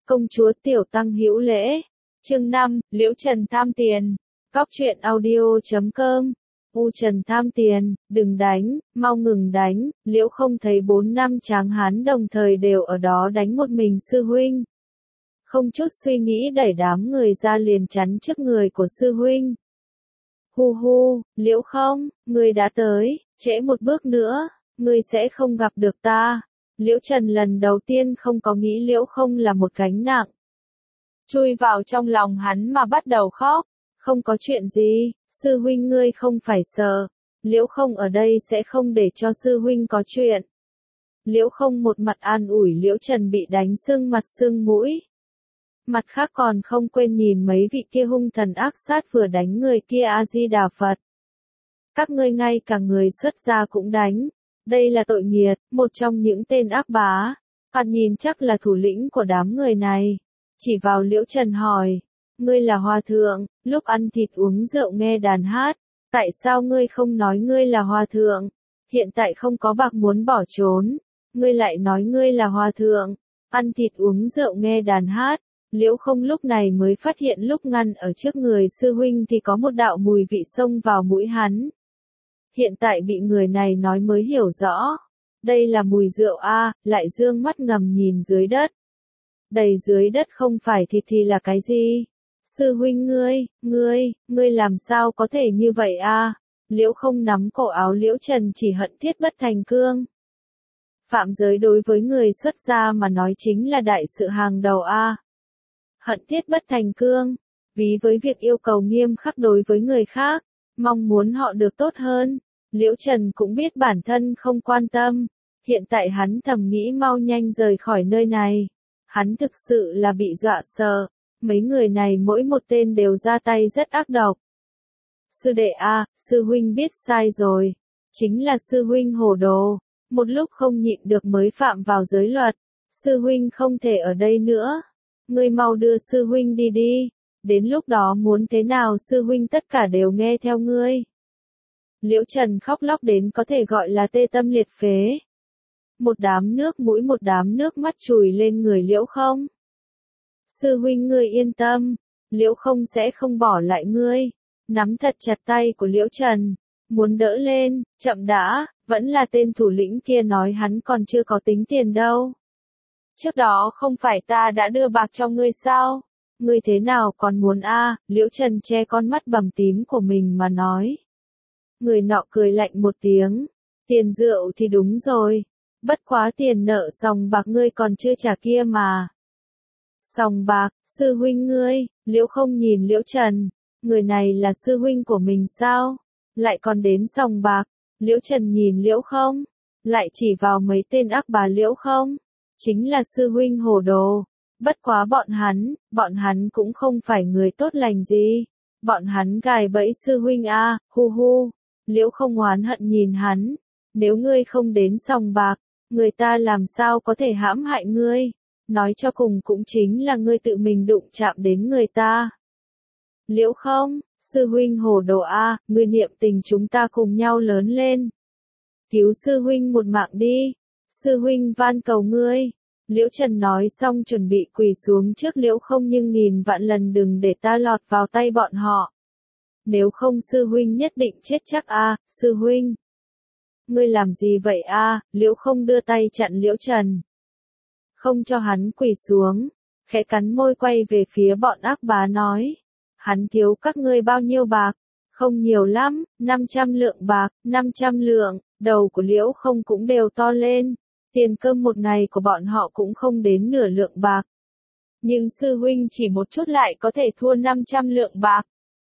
Công chúa Tiểu Tăng hữu lễ. Chương 5, Liễu Trần tham tiền. Cóc truyện audio.com. U Trần tham tiền, đừng đánh, mau ngừng đánh. Liễu không thấy 4 năm tráng hán đồng thời đều ở đó đánh một mình sư huynh. Không chút suy nghĩ đẩy đám người ra liền chắn trước người của sư huynh. Hu hu, Liễu không, ngươi đã tới, trễ một bước nữa, ngươi sẽ không gặp được ta. Liễu Trần lần đầu tiên không có nghĩ Liễu không là một gánh nặng. Chui vào trong lòng hắn mà bắt đầu khóc. Không có chuyện gì, sư huynh ngươi không phải sợ. Liễu không ở đây sẽ không để cho sư huynh có chuyện. Liễu không một mặt an ủi Liễu Trần bị đánh sưng mặt sưng mũi. Mặt khác còn không quên nhìn mấy vị kia hung thần ác sát vừa đánh người kia A-di-đà Phật. Các ngươi ngay cả người xuất gia cũng đánh. Đây là tội nghiệt, một trong những tên ác bá. Hắn nhìn chắc là thủ lĩnh của đám người này. Chỉ vào Liễu Trần hỏi. Ngươi là hòa thượng, lúc ăn thịt uống rượu nghe đàn hát. Tại sao ngươi không nói ngươi là hòa thượng? Hiện tại không có bạc muốn bỏ trốn. Ngươi lại nói ngươi là hòa thượng. Ăn thịt uống rượu nghe đàn hát. Liễu không lúc này mới phát hiện lúc ngăn ở trước người sư huynh thì có một đạo mùi vị xông vào mũi hắn. Hiện tại bị người này nói mới hiểu rõ. Đây là mùi rượu a, lại dương mắt ngầm nhìn dưới đất. Đầy dưới đất không phải thịt thì là cái gì? Sư huynh ngươi làm sao có thể như vậy a? Liễu không nắm cổ áo Liễu Trần chỉ hận thiết bất thành cương. Phạm giới đối với người xuất gia mà nói chính là đại sự hàng đầu a. Hận thiết bất thành cương, ví với việc yêu cầu nghiêm khắc đối với người khác, mong muốn họ được tốt hơn. Liễu Trần cũng biết bản thân không quan tâm, hiện tại hắn thầm nghĩ mau nhanh rời khỏi nơi này. Hắn thực sự là bị dọa sợ, mấy người này mỗi một tên đều ra tay rất ác độc. Sư đệ a, sư huynh biết sai rồi, chính là sư huynh hồ đồ, một lúc không nhịn được mới phạm vào giới luật, sư huynh không thể ở đây nữa. Ngươi mau đưa sư huynh đi đi, đến lúc đó muốn thế nào sư huynh tất cả đều nghe theo ngươi. Liễu Trần khóc lóc đến có thể gọi là tê tâm liệt phế. Một đám nước mũi một đám nước mắt chùi lên người Liễu không. Sư huynh ngươi yên tâm, Liễu không sẽ không bỏ lại ngươi. Nắm thật chặt tay của Liễu Trần, muốn đỡ lên, chậm đã, vẫn là tên thủ lĩnh kia nói hắn còn chưa có tính tiền đâu. Trước đó không phải ta đã đưa bạc cho ngươi sao? Ngươi thế nào còn muốn a? Liễu Trần che con mắt bầm tím của mình mà nói. Người nọ cười lạnh một tiếng. Tiền rượu thì đúng rồi. Bất quá tiền nợ sòng bạc ngươi còn chưa trả kia mà. Sòng bạc, sư huynh ngươi, Liễu không nhìn Liễu Trần. Người này là sư huynh của mình sao? Lại còn đến sòng bạc. Liễu Trần nhìn Liễu không? Lại chỉ vào mấy tên ác bá Liễu không? Chính là sư huynh hồ đồ. Bất quá bọn hắn cũng không phải người tốt lành gì. Bọn hắn gài bẫy sư huynh a, hu hu. Liễu không oán hận nhìn hắn. Nếu ngươi không đến sòng bạc, người ta làm sao có thể hãm hại ngươi. Nói cho cùng cũng chính là ngươi tự mình đụng chạm đến người ta. Liễu không, sư huynh hồ đồ a, ngươi niệm tình chúng ta cùng nhau lớn lên. Cứu sư huynh một mạng đi. Sư huynh van cầu ngươi. Liễu Trần nói xong chuẩn bị quỳ xuống trước Liễu không nhưng nghìn vạn lần đừng để ta lọt vào tay bọn họ. Nếu không sư huynh nhất định chết chắc a, sư huynh. Ngươi làm gì vậy a? Liễu không đưa tay chặn Liễu Trần. Không cho hắn quỳ xuống, khẽ cắn môi quay về phía bọn ác bá nói. Hắn thiếu các ngươi bao nhiêu bạc? Không nhiều lắm, 500 lượng bạc, 500 lượng, đầu của Liễu không cũng đều to lên. Tiền cơm một ngày của bọn họ cũng không đến nửa lượng bạc. Nhưng sư huynh chỉ một chút lại có thể thua 500 lượng bạc.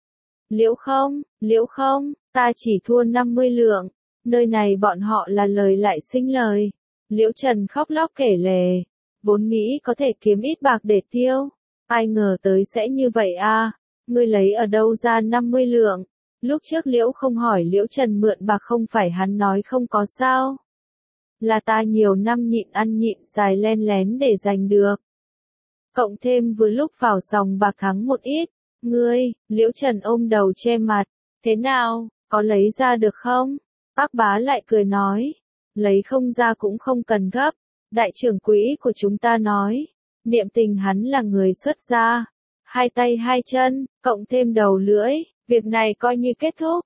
Liễu không, ta chỉ thua 50 lượng. Nơi này bọn họ là lời lại sinh lời. Liễu Trần khóc lóc kể lể. Vốn nghĩ có thể kiếm ít bạc để tiêu. Ai ngờ tới sẽ như vậy a. Ngươi lấy ở đâu ra 50 lượng? Lúc trước Liễu không hỏi Liễu Trần mượn bạc không phải hắn nói không có sao. Là ta nhiều năm nhịn ăn nhịn xài len lén để giành được. Cộng thêm vừa lúc vào sòng bạc thắng một ít. Ngươi, Liễu Trần ôm đầu che mặt. Thế nào, có lấy ra được không? Ác bá lại cười nói. Lấy không ra cũng không cần gấp. Đại trưởng quỹ của chúng ta nói. Niệm Tình hắn là người xuất gia, hai tay hai chân, cộng thêm đầu lưỡi, việc này coi như kết thúc.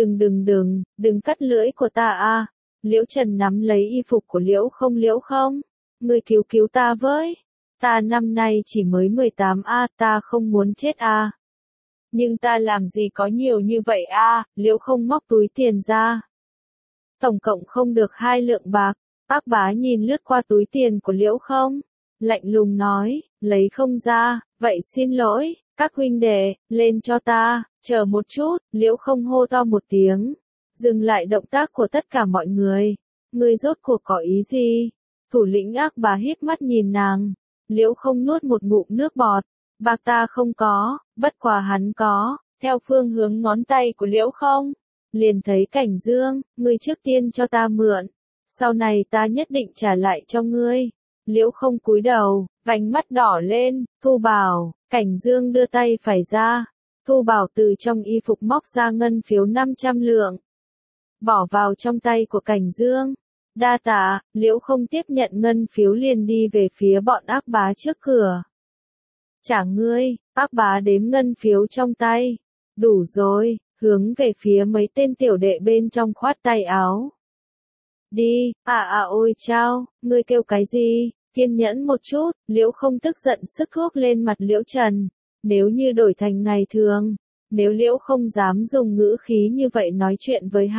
Đừng cắt lưỡi của ta a. Liễu Trần nắm lấy y phục của Liễu Không, ngươi cứu cứu ta với. Ta năm nay chỉ mới 18 a, ta không muốn chết a. Nhưng ta làm gì có nhiều như vậy a, Liễu Không móc túi tiền ra. Tổng cộng không được 2 lượng bạc. Bác Bá nhìn lướt qua túi tiền của Liễu Không, lạnh lùng nói, lấy không ra, vậy xin lỗi, các huynh đệ, lên cho ta, chờ một chút, Liễu Không hô to một tiếng, dừng lại động tác của tất cả mọi người. Ngươi rốt cuộc có ý gì? Thủ lĩnh Ác Bá híp mắt nhìn nàng, Liễu Không nuốt một ngụm nước bọt, bạc ta không có, bất quá hắn có, theo phương hướng ngón tay của Liễu Không, liền thấy Cảnh Dương, ngươi trước tiên cho ta mượn, sau này ta nhất định trả lại cho ngươi. Liễu Không cúi đầu, vành mắt đỏ lên, Thu Bảo, Cảnh Dương đưa tay phải ra, Thu Bảo từ trong y phục móc ra ngân phiếu 500 lượng, bỏ vào trong tay của Cảnh Dương. Đa tạ, Liễu Không tiếp nhận ngân phiếu liền đi về phía bọn Ác Bá trước cửa. Trả ngươi, Ác Bá đếm ngân phiếu trong tay. Đủ rồi, hướng về phía mấy tên tiểu đệ bên trong khoát tay áo. Đi, ôi chao, ngươi kêu cái gì, kiên nhẫn một chút, Liễu Không tức giận sức thuốc lên mặt Liễu Trần. Nếu như đổi thành ngày thường, nếu Liễu Không dám dùng ngữ khí như vậy nói chuyện với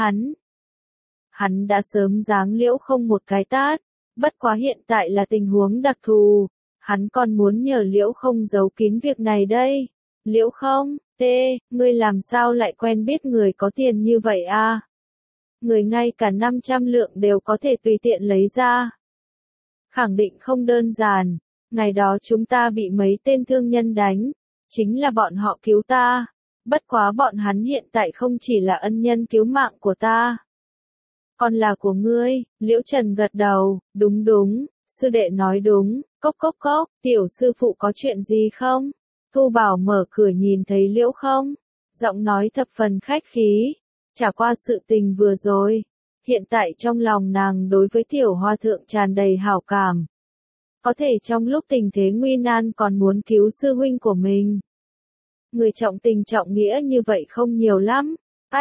hắn đã sớm giáng Liễu Không một cái tát, bất quá hiện tại là tình huống đặc thù, hắn còn muốn nhờ Liễu Không giấu kín việc này đây. Liễu Không, ngươi làm sao lại quen biết người có tiền như vậy a? Người ngay cả 500 lượng đều có thể tùy tiện lấy ra. Khẳng định không đơn giản, ngày đó chúng ta bị mấy tên thương nhân đánh, chính là bọn họ cứu ta, bất quá bọn hắn hiện tại không chỉ là ân nhân cứu mạng của ta, còn là của ngươi. Liễu Trần gật đầu, đúng, sư đệ nói đúng, cốc, tiểu sư phụ có chuyện gì không? Thu Bảo mở cửa nhìn thấy Liễu Không, giọng nói thập phần khách khí, trả qua sự tình vừa rồi, hiện tại trong lòng nàng đối với tiểu hòa thượng tràn đầy hảo cảm. Có thể trong lúc tình thế nguy nan còn muốn cứu sư huynh của mình. Người trọng tình trọng nghĩa như vậy không nhiều lắm.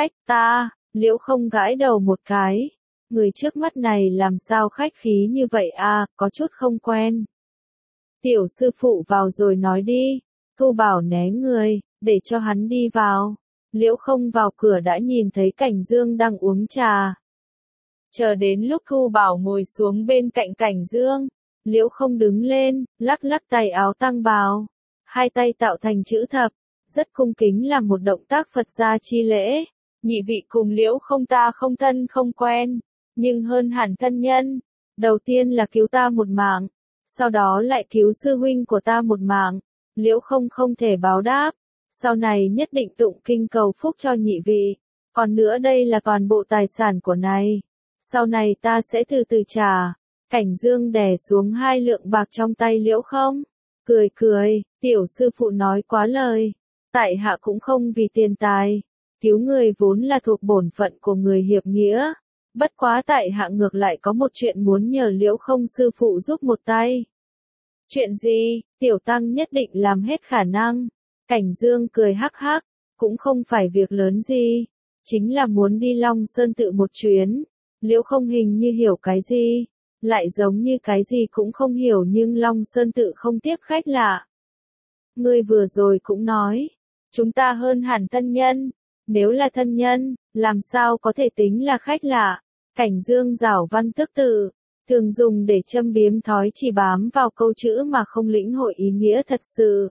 Liễu Không gãi đầu một cái. Người trước mắt này làm sao khách khí như vậy a, có chút không quen. Tiểu sư phụ vào rồi nói đi. Thu Bảo né người, để cho hắn đi vào. Liễu Không vào cửa đã nhìn thấy Cảnh Dương đang uống trà. Chờ đến lúc Thu Bảo ngồi xuống bên cạnh Cảnh Dương, Liễu Không đứng lên, lắc tay áo tăng bào, hai tay tạo thành chữ thập, rất cung kính làm một động tác Phật gia chi lễ. Nhị vị cùng Liễu Không ta không thân không quen, nhưng hơn hẳn thân nhân. Đầu tiên là cứu ta một mạng, sau đó lại cứu sư huynh của ta một mạng. Liễu Không không thể báo đáp, sau này nhất định tụng kinh cầu phúc cho nhị vị. Còn nữa đây là toàn bộ tài sản của này, sau này ta sẽ từ từ trả. Cảnh Dương đè xuống 2 lượng bạc trong tay Liễu Không, cười, tiểu sư phụ nói quá lời, tại hạ cũng không vì tiền tài, cứu người vốn là thuộc bổn phận của người hiệp nghĩa, bất quá tại hạ ngược lại có một chuyện muốn nhờ Liễu Không sư phụ giúp một tay. Chuyện gì? Tiểu tăng nhất định làm hết khả năng. Cảnh Dương cười hắc hắc, cũng không phải việc lớn gì, chính là muốn đi Long Sơn tự một chuyến. Liễu Không hình như hiểu cái gì, lại giống như cái gì cũng không hiểu, nhưng Long Sơn tự không tiếp khách lạ. Ngươi vừa rồi cũng nói, chúng ta hơn hẳn thân nhân, nếu là thân nhân, làm sao có thể tính là khách lạ? Cảnh Dương giảo văn tức tự, thường dùng để châm biếm thói chỉ bám vào câu chữ mà không lĩnh hội ý nghĩa thật sự.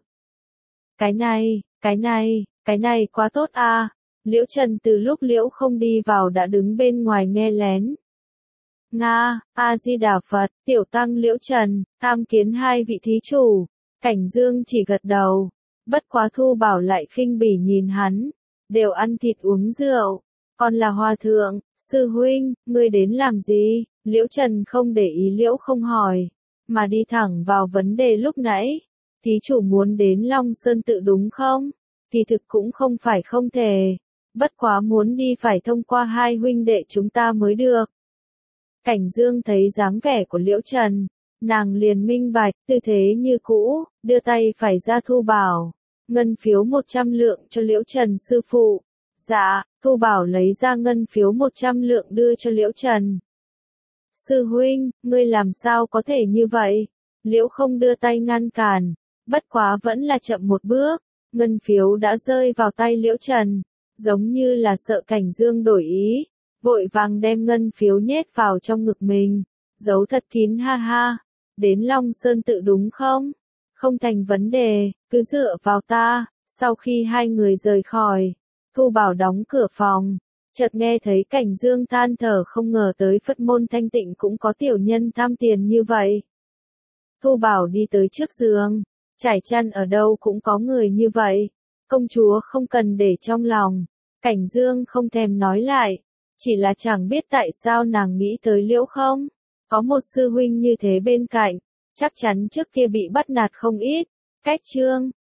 Cái này quá tốt a. Liễu Trần từ lúc Liễu Không đi vào đã đứng bên ngoài nghe lén. Nga, A-di-đà Phật, tiểu tăng Liễu Trần, tham kiến hai vị thí chủ. Cảnh Dương chỉ gật đầu, bất quá Thu Bảo lại khinh bỉ nhìn hắn, đều ăn thịt uống rượu, còn là hòa thượng, sư huynh, ngươi đến làm gì? Liễu Trần không để ý Liễu Không hỏi, mà đi thẳng vào vấn đề lúc nãy. Thí chủ muốn đến Long Sơn tự đúng không? Thì thực cũng không phải không thể, bất quá muốn đi phải thông qua hai huynh đệ chúng ta mới được. Cảnh Dương thấy dáng vẻ của Liễu Trần, nàng liền minh bạch, tư thế như cũ, đưa tay phải ra Thu Bảo. Ngân phiếu 100 lượng cho Liễu Trần sư phụ. Dạ, Thu Bảo lấy ra ngân phiếu 100 lượng đưa cho Liễu Trần. Sư huynh, ngươi làm sao có thể như vậy? Liễu không đưa tay ngăn cản, bất quá vẫn là chậm một bước, ngân phiếu đã rơi vào tay Liễu Trần, giống như là sợ Cảnh Dương đổi ý, vội vàng đem ngân phiếu nhét vào trong ngực mình, giấu thật kín ha ha, đến Long Sơn tự đúng không? Không thành vấn đề, cứ dựa vào ta. Sau khi hai người rời khỏi, Thu Bảo đóng cửa phòng, chợt nghe thấy Cảnh Dương than thở không ngờ tới Phật môn thanh tịnh cũng có tiểu nhân tham tiền như vậy. Thu Bảo đi tới trước giường, trải chăn ở đâu cũng có người như vậy, công chúa không cần để trong lòng. Cảnh Dương không thèm nói lại, chỉ là chẳng biết tại sao nàng nghĩ tới Liễu không, có một sư huynh như thế bên cạnh, chắc chắn trước kia bị bắt nạt không ít. Cách chương